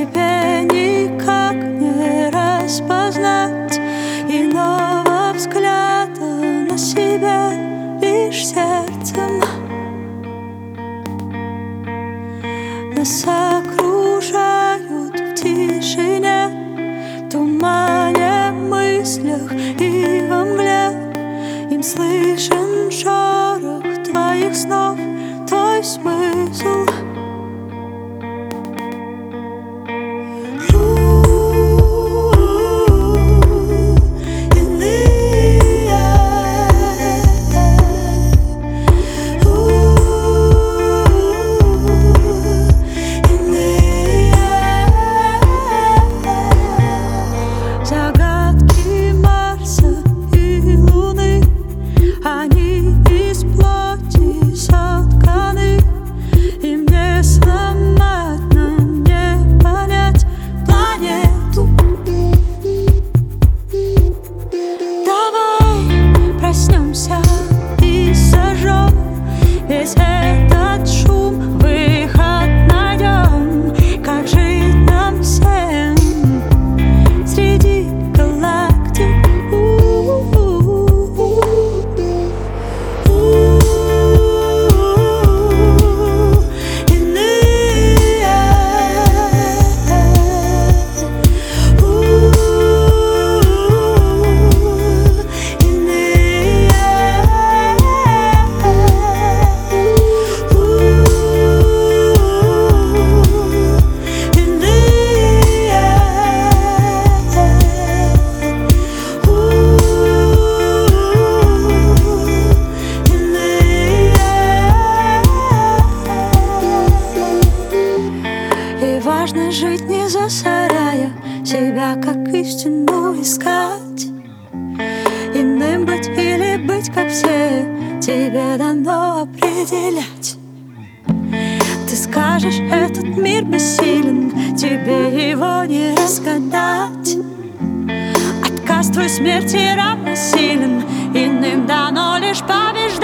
тебе никак не распознать иного взгляда на себя лишь сердцем. Нас окружают в тишине, в тумане, мыслях и во мгле. Им слышен шорох твоих снов, твой смысл. Загадки Марса и Луны, они из плоти сотканы. Им не сломать, нам не понять планету. Давай проснемся и сожжем весь этот шум, выход найдем. Как жить нам всем среди галактик? Важно жить, не засоряя себя, как истину искать. Иным быть или быть, как все, тебе дано определять. Ты скажешь, этот мир бессилен, тебе его не разгадать. Отказ твой смерти равносилен, иным дано лишь побеждать.